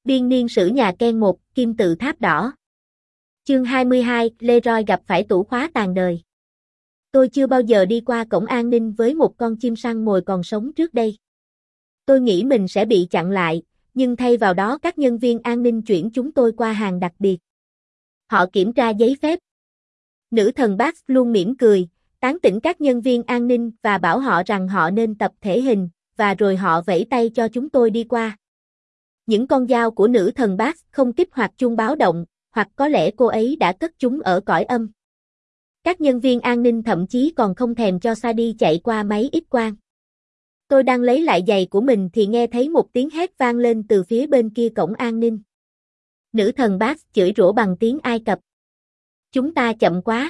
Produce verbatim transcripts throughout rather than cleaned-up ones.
Biên niên sử nhà Ken một, kim tự tháp đỏ. Chương hai mươi hai, Leroy gặp phải tủ khóa tàn đời. Tôi chưa bao giờ đi qua cổng an ninh với một con chim săn mồi còn sống trước đây. Tôi nghĩ mình sẽ bị chặn lại, nhưng thay vào đó các nhân viên an ninh chuyển chúng tôi qua hàng đặc biệt. Họ kiểm tra giấy phép. Nữ thần Bax luôn mỉm cười, tán tỉnh các nhân viên an ninh và bảo họ rằng họ nên tập thể hình, và rồi họ vẫy tay cho chúng tôi đi qua. Những con dao của nữ thần Bax không kích hoạt chuông báo động, hoặc có lẽ cô ấy đã cất chúng ở cõi âm. Các nhân viên an ninh thậm chí còn không thèm cho Sadie chạy qua máy X quang. Tôi đang lấy lại giày của mình thì nghe thấy một tiếng hét vang lên từ phía bên kia cổng an ninh. Nữ thần Bax chửi rủa bằng tiếng Ai Cập. Chúng ta chậm quá.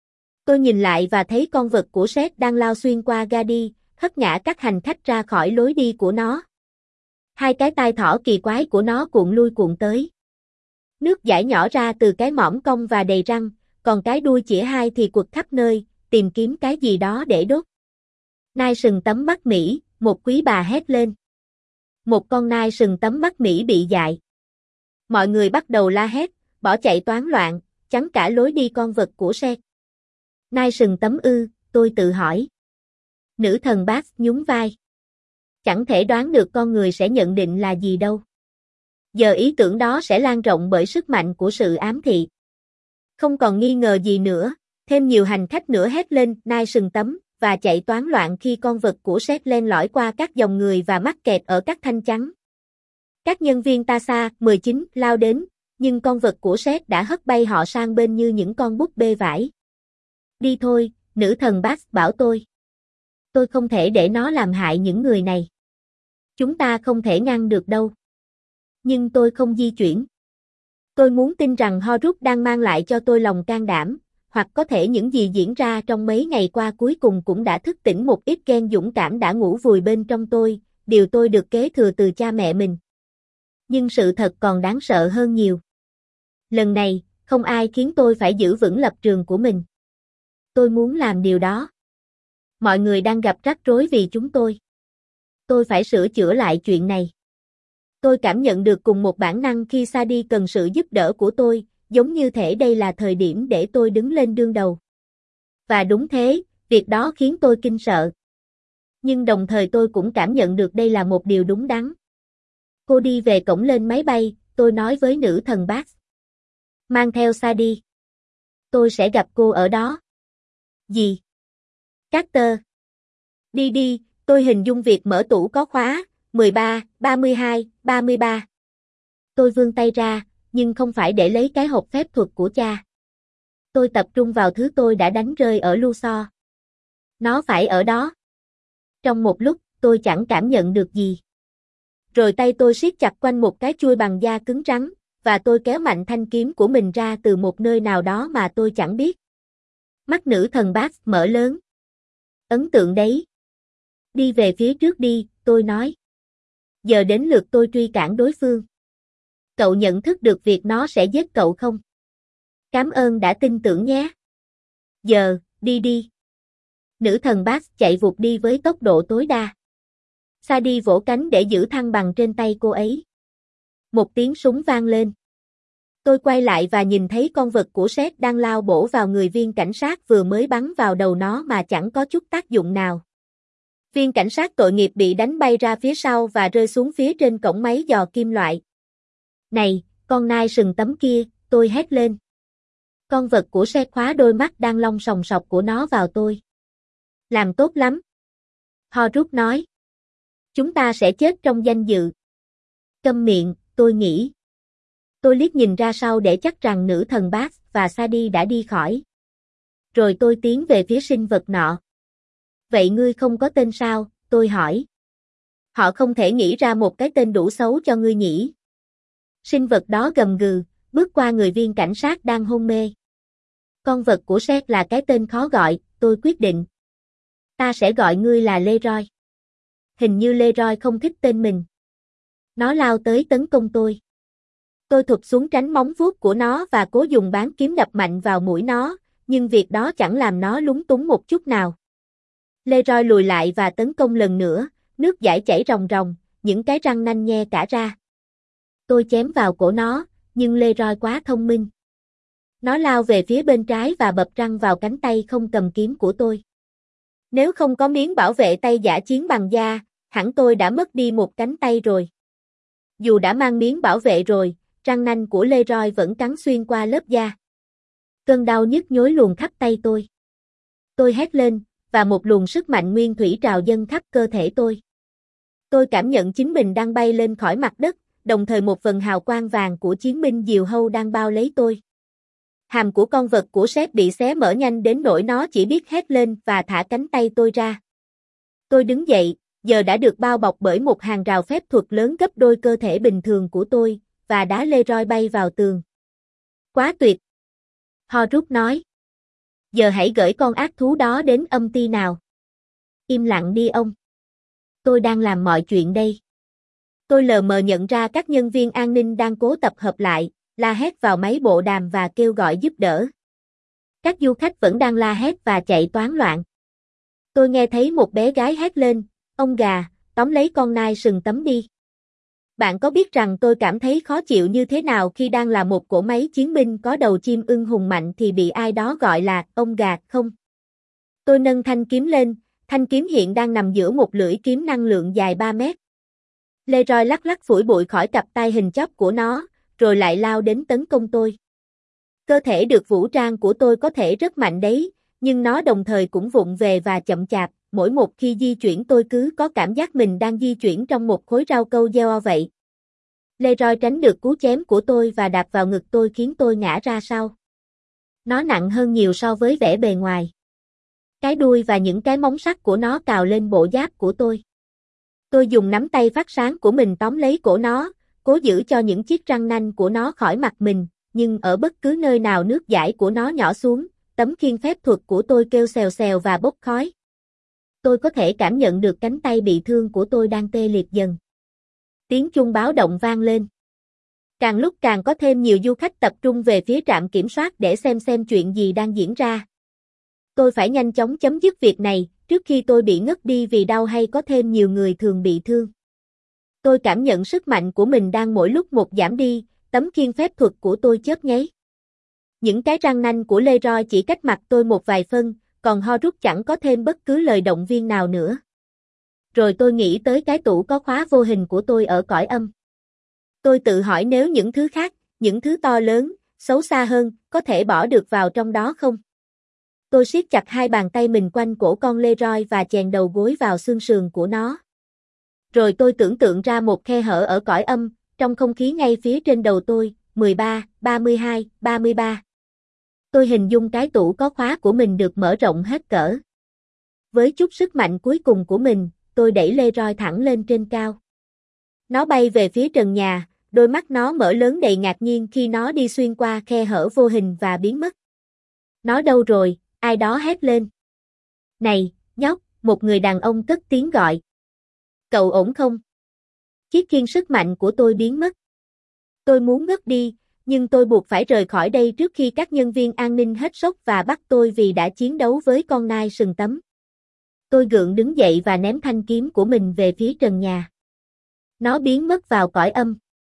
Tôi nhìn lại và thấy con vật của Seth đang lao xuyên qua Gadi, hất ngã các hành khách ra khỏi lối đi của nó. Hai cái tai thỏ kỳ quái của nó cuộn lui cuộn tới. Nước dãi nhỏ ra từ cái mõm cong và đầy răng, còn cái đuôi chĩa hai thì quật khắp nơi, tìm kiếm cái gì đó để đốt. Nai sừng tấm mắt Mỹ, một quý bà hét lên. Một con nai sừng tấm mắt Mỹ bị dại. Mọi người bắt đầu la hét, bỏ chạy toán loạn, chắn cả lối đi con vật của Seth. Nai sừng tấm ư, tôi tự hỏi. Nữ thần Bax nhún vai. Chẳng thể đoán được con người sẽ nhận định là gì đâu. Giờ ý tưởng đó sẽ lan rộng bởi sức mạnh của sự ám thị. Không còn nghi ngờ gì nữa, thêm nhiều hành khách nữa hét lên nai sừng tấm và chạy toán loạn khi con vật của Seth len lỏi qua các dòng người và mắc kẹt ở các thanh chắn. Các nhân viên Tasa mười chín lao đến, nhưng con vật của Seth đã hất bay họ sang bên như những con búp bê vải. Đi thôi, nữ thần Bax bảo tôi. Tôi không thể để nó làm hại những người này. Chúng ta không thể ngăn được đâu. Nhưng tôi không di chuyển. Tôi muốn tin rằng Horus đang mang lại cho tôi lòng can đảm, hoặc có thể những gì diễn ra trong mấy ngày qua cuối cùng cũng đã thức tỉnh một ít gen dũng cảm đã ngủ vùi bên trong tôi, điều tôi được kế thừa từ cha mẹ mình. Nhưng sự thật còn đáng sợ hơn nhiều. Lần này, không ai khiến tôi phải giữ vững lập trường của mình. Tôi muốn làm điều đó. Mọi người đang gặp rắc rối vì chúng tôi. Tôi phải sửa chữa lại chuyện này. Tôi cảm nhận được cùng một bản năng khi Sadie cần sự giúp đỡ của tôi, giống như thể đây là thời điểm để tôi đứng lên đương đầu. Và đúng thế, việc đó khiến tôi kinh sợ. Nhưng đồng thời tôi cũng cảm nhận được đây là một điều đúng đắn. Cô đi về cổng lên máy bay, tôi nói với nữ thần Bax. Mang theo Sadie. Tôi sẽ gặp cô ở đó. Gì? Carter. Đi đi, tôi hình dung việc mở tủ có khóa, mười ba, ba mươi hai, ba mươi ba. Tôi vươn tay ra, nhưng không phải để lấy cái hộp phép thuật của cha. Tôi tập trung vào thứ tôi đã đánh rơi ở Luxor. Nó phải ở đó. Trong một lúc, tôi chẳng cảm nhận được gì. Rồi tay tôi siết chặt quanh một cái chuôi bằng da cứng rắn, và tôi kéo mạnh thanh kiếm của mình ra từ một nơi nào đó mà tôi chẳng biết. Mắt nữ thần Bax mở lớn. Ấn tượng đấy. Đi về phía trước đi, tôi nói. Giờ đến lượt tôi truy cản đối phương. Cậu nhận thức được việc nó sẽ giết cậu không? Cảm ơn đã tin tưởng nhé. Giờ, đi đi. Nữ thần Bax chạy vụt đi với tốc độ tối đa. Sadie vỗ cánh để giữ thăng bằng trên tay cô ấy. Một tiếng súng vang lên. Tôi quay lại và nhìn thấy con vật của Seth đang lao bổ vào người viên cảnh sát vừa mới bắn vào đầu nó mà chẳng có chút tác dụng nào. Viên cảnh sát tội nghiệp bị đánh bay ra phía sau và rơi xuống phía trên cổng máy dò kim loại. Này, con nai sừng tấm kia, tôi hét lên. Con vật của Seth khóa đôi mắt đang long sòng sọc của nó vào tôi. Làm tốt lắm. Horus nói. Chúng ta sẽ chết trong danh dự. Câm miệng, tôi nghĩ. Tôi liếc nhìn ra sau để chắc rằng nữ thần Bax và Sadie đã đi khỏi. Rồi tôi tiến về phía sinh vật nọ. Vậy ngươi không có tên sao, tôi hỏi. Họ không thể nghĩ ra một cái tên đủ xấu cho ngươi nhỉ. Sinh vật đó gầm gừ, bước qua người viên cảnh sát đang hôn mê. Con vật của Seth là cái tên khó gọi, tôi quyết định. Ta sẽ gọi ngươi là Leroy. Hình như Leroy không thích tên mình. Nó lao tới tấn công tôi. Tôi thụp xuống tránh móng vuốt của nó và cố dùng bán kiếm đập mạnh vào mũi nó, nhưng việc đó chẳng làm nó lúng túng một chút nào. Leroy lùi lại và tấn công lần nữa, nước dãi chảy ròng ròng, những cái răng nanh nhe cả ra. Tôi chém vào cổ nó, nhưng Leroy quá thông minh. Nó lao về phía bên trái và bập răng vào cánh tay không cầm kiếm của tôi. Nếu không có miếng bảo vệ tay giả chiến bằng da, hẳn tôi đã mất đi một cánh tay rồi. Dù đã mang miếng bảo vệ rồi, răng nanh của Leroy vẫn cắn xuyên qua lớp da. Cơn đau nhức nhối luồn khắp tay tôi. Tôi hét lên, và một luồng sức mạnh nguyên thủy trào dâng khắp cơ thể tôi. Tôi cảm nhận chính mình đang bay lên khỏi mặt đất, đồng thời một phần hào quang vàng của chiến binh diều hâu đang bao lấy tôi. Hàm của con vật của sếp bị xé mở nhanh đến nỗi nó chỉ biết hét lên và thả cánh tay tôi ra. Tôi đứng dậy, giờ đã được bao bọc bởi một hàng rào phép thuật lớn gấp đôi cơ thể bình thường của tôi, và đá Leroy bay vào tường. Quá tuyệt! Horrocks nói. Giờ hãy gửi con ác thú đó đến âm ty nào. Im lặng đi ông. Tôi đang làm mọi chuyện đây. Tôi lờ mờ nhận ra các nhân viên an ninh đang cố tập hợp lại, la hét vào máy bộ đàm và kêu gọi giúp đỡ. Các du khách vẫn đang la hét và chạy toán loạn. Tôi nghe thấy một bé gái hét lên, ông gà, tóm lấy con nai sừng tấm đi. Bạn có biết rằng tôi cảm thấy khó chịu như thế nào khi đang là một cỗ máy chiến binh có đầu chim ưng hùng mạnh thì bị ai đó gọi là ông gà không? Tôi nâng thanh kiếm lên, thanh kiếm hiện đang nằm giữa một lưỡi kiếm năng lượng dài ba mét. Leroy lắc lắc phủi bụi khỏi cặp tai hình chóp của nó, rồi lại lao đến tấn công tôi. Cơ thể được vũ trang của tôi có thể rất mạnh đấy, nhưng nó đồng thời cũng vụng về và chậm chạp, mỗi một khi di chuyển tôi cứ có cảm giác mình đang di chuyển trong một khối rau câu gieo vậy. Leroy tránh được cú chém của tôi và đạp vào ngực tôi khiến tôi ngã ra sau. Nó nặng hơn nhiều so với vẻ bề ngoài. Cái đuôi và những cái móng sắt của nó cào lên bộ giáp của tôi. Tôi dùng nắm tay phát sáng của mình tóm lấy cổ nó, cố giữ cho những chiếc răng nanh của nó khỏi mặt mình, nhưng ở bất cứ nơi nào nước dãi của nó nhỏ xuống, tấm khiên phép thuật của tôi kêu xèo xèo và bốc khói. Tôi có thể cảm nhận được cánh tay bị thương của tôi đang tê liệt dần. Tiếng chuông báo động vang lên. Càng lúc càng có thêm nhiều du khách tập trung về phía trạm kiểm soát để xem xem chuyện gì đang diễn ra. Tôi phải nhanh chóng chấm dứt việc này, trước khi tôi bị ngất đi vì đau hay có thêm nhiều người thường bị thương. Tôi cảm nhận sức mạnh của mình đang mỗi lúc một giảm đi, tấm khiên phép thuật của tôi chớp nháy. Những cái răng nanh của Leroy chỉ cách mặt tôi một vài phân, còn Horrocks chẳng có thêm bất cứ lời động viên nào nữa. Rồi tôi nghĩ tới cái tủ có khóa vô hình của tôi ở cõi âm. Tôi tự hỏi nếu những thứ khác, những thứ to lớn, xấu xa hơn, có thể bỏ được vào trong đó không? Tôi siết chặt hai bàn tay mình quanh cổ con Leroy và chèn đầu gối vào xương sườn của nó. Rồi tôi tưởng tượng ra một khe hở ở cõi âm, trong không khí ngay phía trên đầu tôi, mười ba, ba mươi hai, ba mươi ba. Tôi hình dung cái tủ có khóa của mình được mở rộng hết cỡ. Với chút sức mạnh cuối cùng của mình, tôi đẩy Leroy thẳng lên trên cao. Nó bay về phía trần nhà, đôi mắt nó mở lớn đầy ngạc nhiên khi nó đi xuyên qua khe hở vô hình và biến mất. Nó đâu rồi? Ai đó hét lên. Này, nhóc, một người đàn ông cất tiếng gọi. Cậu ổn không? Chiếc khiên sức mạnh của tôi biến mất. Tôi muốn ngất đi, nhưng tôi buộc phải rời khỏi đây trước khi các nhân viên an ninh hết sốc và bắt tôi vì đã chiến đấu với con nai sừng tấm. Tôi gượng đứng dậy và ném thanh kiếm của mình về phía trần nhà. Nó biến mất vào cõi âm.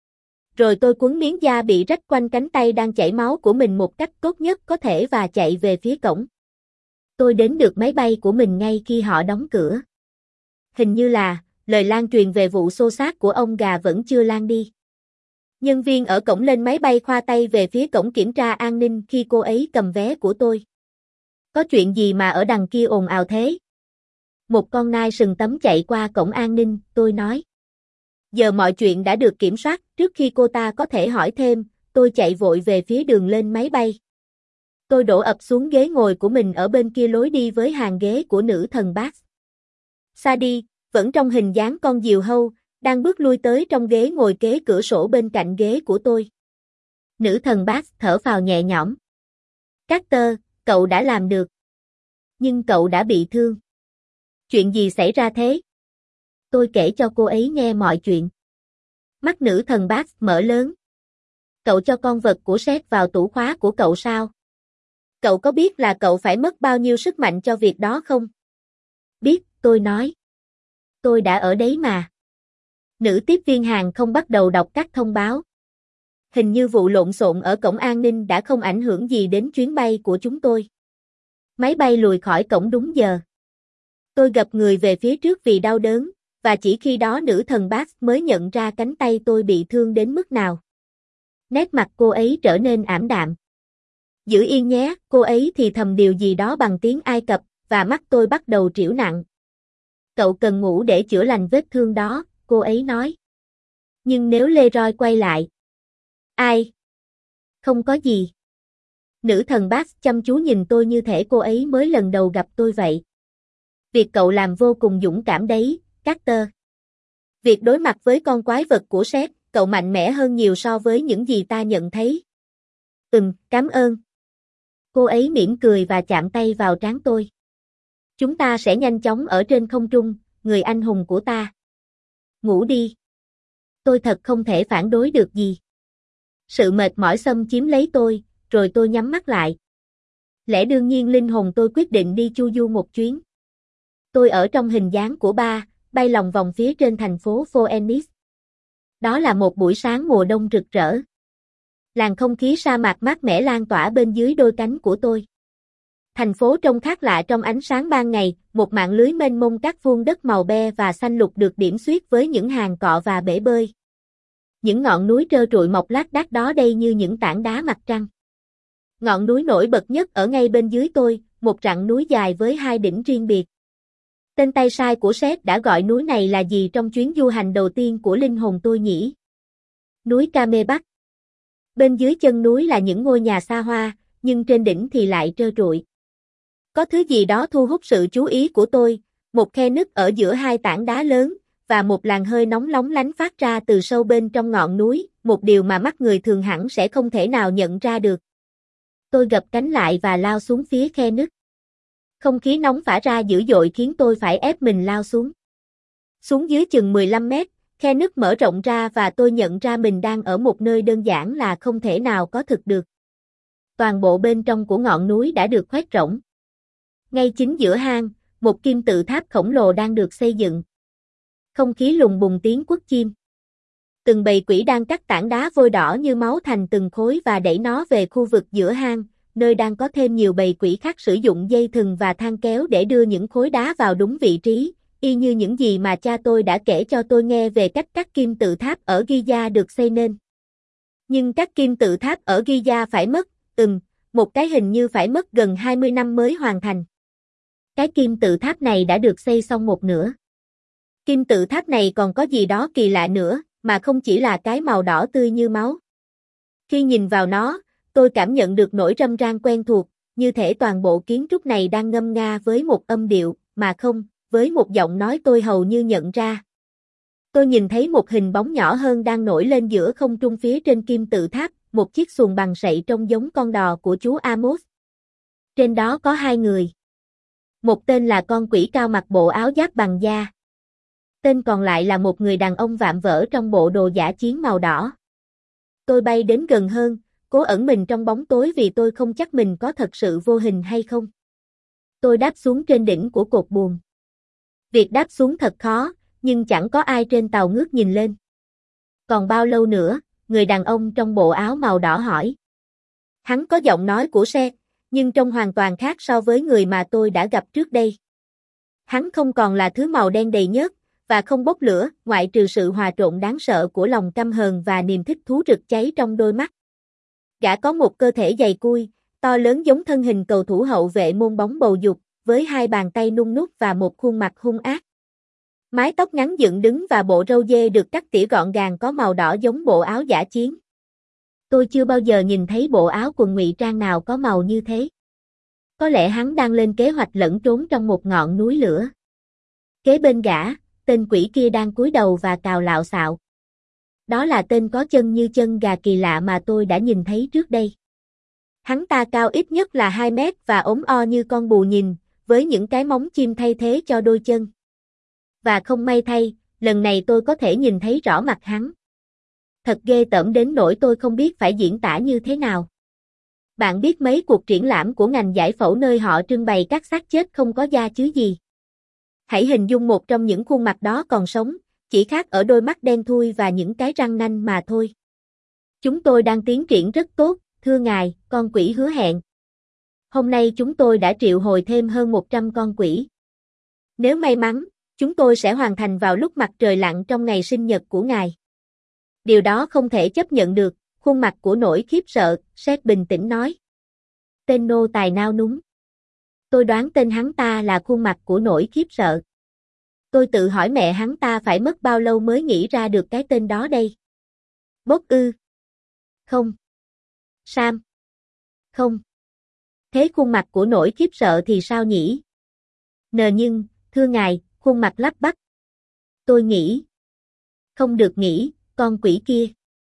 Rồi tôi quấn miếng da bị rách quanh cánh tay đang chảy máu của mình một cách tốt nhất có thể và chạy về phía cổng. Tôi đến được máy bay của mình ngay khi họ đóng cửa. Hình như là, lời lan truyền về vụ xô xát của ông gà vẫn chưa lan đi. Nhân viên ở cổng lên máy bay khoa tay về phía cổng kiểm tra an ninh khi cô ấy cầm vé của tôi. Có chuyện gì mà ở đằng kia ồn ào thế? Một con nai sừng tấm chạy qua cổng an ninh, tôi nói. Giờ mọi chuyện đã được kiểm soát, trước khi cô ta có thể hỏi thêm, tôi chạy vội về phía đường lên máy bay. Tôi đổ ập xuống ghế ngồi của mình ở bên kia lối đi với hàng ghế của nữ thần Bax. Sadie, vẫn trong hình dáng con diều hâu, đang bước lui tới trong ghế ngồi kế cửa sổ bên cạnh ghế của tôi. Nữ thần Bax thở phào nhẹ nhõm. Carter, cậu đã làm được. Nhưng cậu đã bị thương. Chuyện gì xảy ra thế? Tôi kể cho cô ấy nghe mọi chuyện. Mắt nữ thần Bax mở lớn. Cậu cho con vật của Seth vào tủ khóa của cậu sao? Cậu có biết là cậu phải mất bao nhiêu sức mạnh cho việc đó không? Biết, tôi nói. Tôi đã ở đấy mà. Nữ tiếp viên hàng không bắt đầu đọc các thông báo. hình như vụ lộn xộn ở cổng an ninh đã không ảnh hưởng gì đến chuyến bay của chúng tôi. Máy bay lùi khỏi cổng đúng giờ. Tôi gập người về phía trước vì đau đớn, và chỉ khi đó nữ thần Bax mới nhận ra cánh tay tôi bị thương đến mức nào. Nét mặt cô ấy trở nên ảm đạm. Giữ yên nhé, cô ấy thì thầm điều gì đó bằng tiếng Ai Cập, và mắt tôi bắt đầu trĩu nặng. Cậu cần ngủ để chữa lành vết thương đó, cô ấy nói. Nhưng nếu Leroy quay lại. Ai? Không có gì. Nữ thần Bax chăm chú nhìn tôi như thể cô ấy mới lần đầu gặp tôi vậy. Việc cậu làm vô cùng dũng cảm đấy, Carter. Việc đối mặt với con quái vật của Seth, cậu mạnh mẽ hơn nhiều so với những gì ta nhận thấy. Ừm, cảm ơn. Cô ấy mỉm cười và chạm tay vào trán tôi. Chúng ta sẽ nhanh chóng ở trên không trung, người anh hùng của ta. Ngủ đi. Tôi thật không thể phản đối được gì. Sự mệt mỏi xâm chiếm lấy tôi, rồi tôi nhắm mắt lại. Lẽ đương nhiên linh hồn tôi quyết định đi chu du một chuyến. Tôi ở trong hình dáng của ba, bay lòng vòng phía trên thành phố Phoenix. Đó là một buổi sáng mùa đông rực rỡ. Làn không khí sa mạc mát mẻ lan tỏa bên dưới đôi cánh của tôi. Thành phố trông khác lạ trong ánh sáng ban ngày, một mạng lưới mênh mông các vuông đất màu be và xanh lục được điểm xuyết với những hàng cọ và bể bơi. Những ngọn núi trơ trụi mọc lác đác đó đây như những tảng đá mặt trăng. Ngọn núi nổi bật nhất ở ngay bên dưới tôi, một rặng núi dài với hai đỉnh riêng biệt. Tên tay sai của Seth đã gọi núi này là gì trong chuyến du hành đầu tiên của linh hồn tôi nhỉ? Núi Camelback. Bên dưới chân núi là những ngôi nhà xa hoa, nhưng trên đỉnh thì lại trơ trụi. Có thứ gì đó thu hút sự chú ý của tôi, một khe nứt ở giữa hai tảng đá lớn, và một làn hơi nóng lóng lánh phát ra từ sâu bên trong ngọn núi, một điều mà mắt người thường hẳn sẽ không thể nào nhận ra được. Tôi gập cánh lại và lao xuống phía khe nứt. Không khí nóng phả ra dữ dội khiến tôi phải ép mình lao xuống. Xuống dưới chừng mười lăm mét, khe nứt mở rộng ra và tôi nhận ra mình đang ở một nơi đơn giản là không thể nào có thực được. Toàn bộ bên trong của ngọn núi đã được khoét rỗng. Ngay chính giữa hang, một kim tự tháp khổng lồ đang được xây dựng. Không khí lùng bùng tiếng quất chim. Từng bầy quỷ đang cắt tảng đá vôi đỏ như máu thành từng khối và đẩy nó về khu vực giữa hang, nơi đang có thêm nhiều bầy quỷ khác sử dụng dây thừng và thang kéo để đưa những khối đá vào đúng vị trí, y như những gì mà cha tôi đã kể cho tôi nghe về cách các kim tự tháp ở Giza được xây nên. Nhưng các kim tự tháp ở Giza phải mất, ừm, một cái hình như phải mất gần hai mươi năm mới hoàn thành. Cái kim tự tháp này đã được xây xong một nửa. Kim tự tháp này còn có gì đó kỳ lạ nữa, mà không chỉ là cái màu đỏ tươi như máu. Khi nhìn vào nó, tôi cảm nhận được nỗi râm ran quen thuộc, như thể toàn bộ kiến trúc này đang ngâm nga với một âm điệu, mà không, với một giọng nói tôi hầu như nhận ra. Tôi nhìn thấy một hình bóng nhỏ hơn đang nổi lên giữa không trung phía trên kim tự tháp, một chiếc xuồng bằng sậy trông giống con đò của chú Amos. Trên đó có hai người. Một tên là con quỷ cao mặc bộ áo giáp bằng da. Tên còn lại là một người đàn ông vạm vỡ trong bộ đồ dã chiến màu đỏ. Tôi bay đến gần hơn, cố ẩn mình trong bóng tối vì tôi không chắc mình có thật sự vô hình hay không. Tôi đáp xuống trên đỉnh của cột buồm. Việc đáp xuống thật khó, nhưng chẳng có ai trên tàu ngước nhìn lên. Còn bao lâu nữa? Người đàn ông trong bộ áo màu đỏ hỏi. Hắn có giọng nói của Seth, nhưng trông hoàn toàn khác so với người mà tôi đã gặp trước đây. Hắn không còn là thứ màu đen đầy nhớt, và không bốc lửa, ngoại trừ sự hòa trộn đáng sợ của lòng căm hờn và niềm thích thú rực cháy trong đôi mắt. Gã có một cơ thể dày cui, to lớn giống thân hình cầu thủ hậu vệ môn bóng bầu dục, với hai bàn tay nung nút và một khuôn mặt hung ác. Mái tóc ngắn dựng đứng và bộ râu dê được cắt tỉa gọn gàng có màu đỏ giống bộ áo dã chiến. Tôi chưa bao giờ nhìn thấy bộ áo quần ngụy trang nào có màu như thế. Có lẽ hắn đang lên kế hoạch lẫn trốn trong một ngọn núi lửa. Kế bên gã, tên quỷ kia đang cúi đầu và cào lạo xạo. Đó là tên có chân như chân gà kỳ lạ mà tôi đã nhìn thấy trước đây. Hắn ta cao ít nhất là hai mét và ốm o như con bù nhìn, với những cái móng chim thay thế cho đôi chân. Và không may thay, lần này tôi có thể nhìn thấy rõ mặt hắn. Thật ghê tởm đến nỗi tôi không biết phải diễn tả như thế nào. Bạn biết mấy cuộc triển lãm của ngành giải phẫu nơi họ trưng bày các xác chết không có da chứ gì? Hãy hình dung một trong những khuôn mặt đó còn sống, chỉ khác ở đôi mắt đen thui và những cái răng nanh mà thôi. Chúng tôi đang tiến triển rất tốt, thưa ngài, con quỷ hứa hẹn. Hôm nay chúng tôi đã triệu hồi thêm hơn một trăm con quỷ. Nếu may mắn, chúng tôi sẽ hoàn thành vào lúc mặt trời lặn trong ngày sinh nhật của ngài. Điều đó không thể chấp nhận được, khuôn mặt của nỗi khiếp sợ, Seth bình tĩnh nói. Tên nô tài nao núng. Tôi đoán tên hắn ta là khuôn mặt của nỗi khiếp sợ. Tôi tự hỏi mẹ hắn ta phải mất bao lâu mới nghĩ ra được cái tên đó đây. Bốc ư? Không. Sam? Không. Thế khuôn mặt của nỗi khiếp sợ thì sao nhỉ? Nờ nhưng, thưa ngài, khuôn mặt lắp bắp. Tôi nghĩ. Không được nghĩ, con quỷ kia.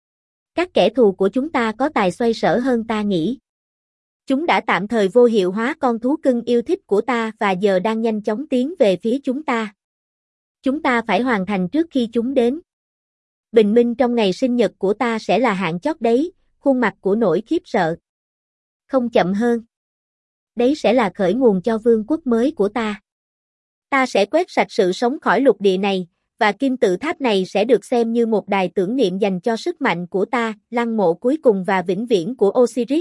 Các kẻ thù của chúng ta có tài xoay sở hơn ta nghĩ. Chúng đã tạm thời vô hiệu hóa con thú cưng yêu thích của ta và giờ đang nhanh chóng tiến về phía chúng ta. Chúng ta phải hoàn thành trước khi chúng đến. Bình minh trong ngày sinh nhật của ta sẽ là hạn chót đấy, khuôn mặt của nỗi khiếp sợ. Không chậm hơn. Đấy sẽ là khởi nguồn cho vương quốc mới của ta. Ta sẽ quét sạch sự sống khỏi lục địa này, và kim tự tháp này sẽ được xem như một đài tưởng niệm dành cho sức mạnh của ta, lăng mộ cuối cùng và vĩnh viễn của Osiris.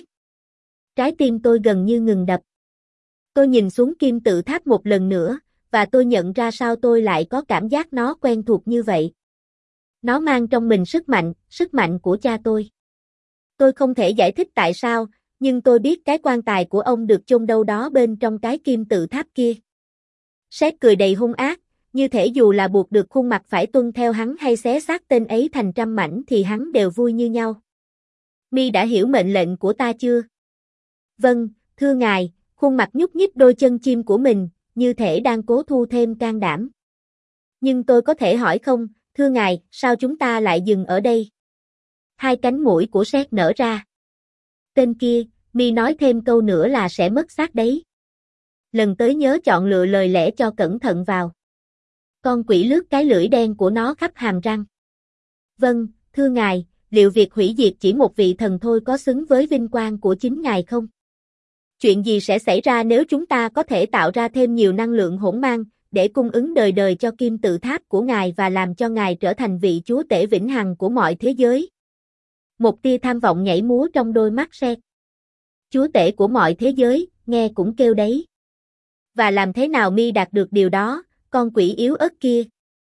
Trái tim tôi gần như ngừng đập. Tôi nhìn xuống kim tự tháp một lần nữa, và tôi nhận ra sao tôi lại có cảm giác nó quen thuộc như vậy. Nó mang trong mình sức mạnh, sức mạnh của cha tôi. Tôi không thể giải thích tại sao, nhưng tôi biết cái quan tài của ông được chôn đâu đó bên trong cái kim tự tháp kia. Seth cười đầy hung ác, như thể dù là buộc được khuôn mặt phải tuân theo hắn hay xé xác tên ấy thành trăm mảnh thì hắn đều vui như nhau. Mi đã hiểu mệnh lệnh của ta chưa? Vâng, thưa ngài, khuôn mặt nhúc nhích đôi chân chim của mình, như thể đang cố thu thêm can đảm. Nhưng tôi có thể hỏi không, thưa ngài, sao chúng ta lại dừng ở đây? Hai cánh mũi của Seth nở ra. Tên kia, Mi nói thêm câu nữa là sẽ mất xác đấy. Lần tới nhớ chọn lựa lời lẽ cho cẩn thận vào. Con quỷ lướt cái lưỡi đen của nó khắp hàm răng. Vâng, thưa ngài, liệu việc hủy diệt chỉ một vị thần thôi có xứng với vinh quang của chính ngài không? Chuyện gì sẽ xảy ra nếu chúng ta có thể tạo ra thêm nhiều năng lượng hỗn mang, để cung ứng đời đời cho kim tự tháp của ngài và làm cho ngài trở thành vị chúa tể vĩnh hằng của mọi thế giới? Một tia tham vọng nhảy múa trong đôi mắt Seth. Chúa tể của mọi thế giới, nghe cũng kêu đấy. Và làm thế nào Mi đạt được điều đó, con quỷ yếu ớt kia?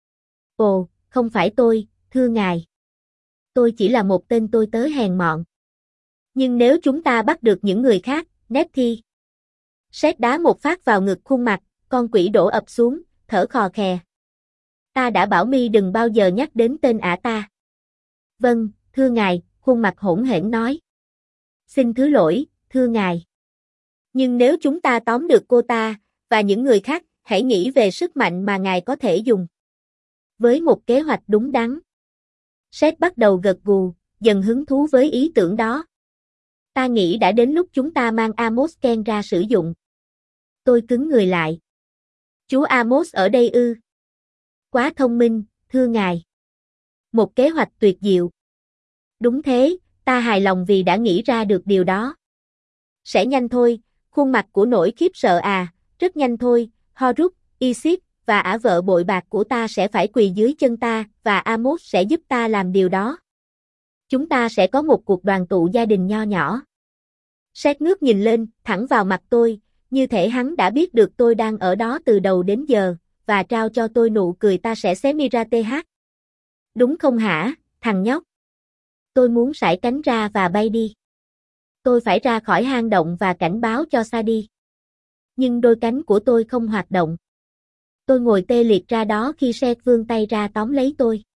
Ồ, không phải tôi, thưa ngài. Tôi chỉ là một tên tôi tớ hèn mọn. Nhưng nếu chúng ta bắt được những người khác, Nettie. Seth đá một phát vào ngực khuôn mặt, con quỷ đổ ập xuống, thở khò khè. Ta đã bảo Mi đừng bao giờ nhắc đến tên ả ta. Vâng, thưa ngài, khuôn mặt hỗn hển nói. Xin thứ lỗi, thưa ngài. Nhưng nếu chúng ta tóm được cô ta, và những người khác, hãy nghĩ về sức mạnh mà ngài có thể dùng. Với một kế hoạch đúng đắn. Seth bắt đầu gật gù, dần hứng thú với ý tưởng đó. Ta nghĩ đã đến lúc chúng ta mang Amos Ken ra sử dụng. Tôi cứng người lại. Chú Amos ở đây ư? Quá thông minh, thưa ngài. Một kế hoạch tuyệt diệu. Đúng thế, ta hài lòng vì đã nghĩ ra được điều đó. Sẽ nhanh thôi, khuôn mặt của nỗi khiếp sợ à, rất nhanh thôi, Horus, Isis và ả vợ bội bạc của ta sẽ phải quỳ dưới chân ta và Amos sẽ giúp ta làm điều đó. Chúng ta sẽ có một cuộc đoàn tụ gia đình nho nhỏ. Seth ngước nhìn lên, thẳng vào mặt tôi, như thể hắn đã biết được tôi đang ở đó từ đầu đến giờ, và trao cho tôi nụ cười ta sẽ xé mi ra tê hát. Đúng không hả, thằng nhóc? Tôi muốn sải cánh ra và bay đi. Tôi phải ra khỏi hang động và cảnh báo cho Sadie. Nhưng đôi cánh của tôi không hoạt động. Tôi ngồi tê liệt ra đó khi Seth vươn tay ra tóm lấy tôi.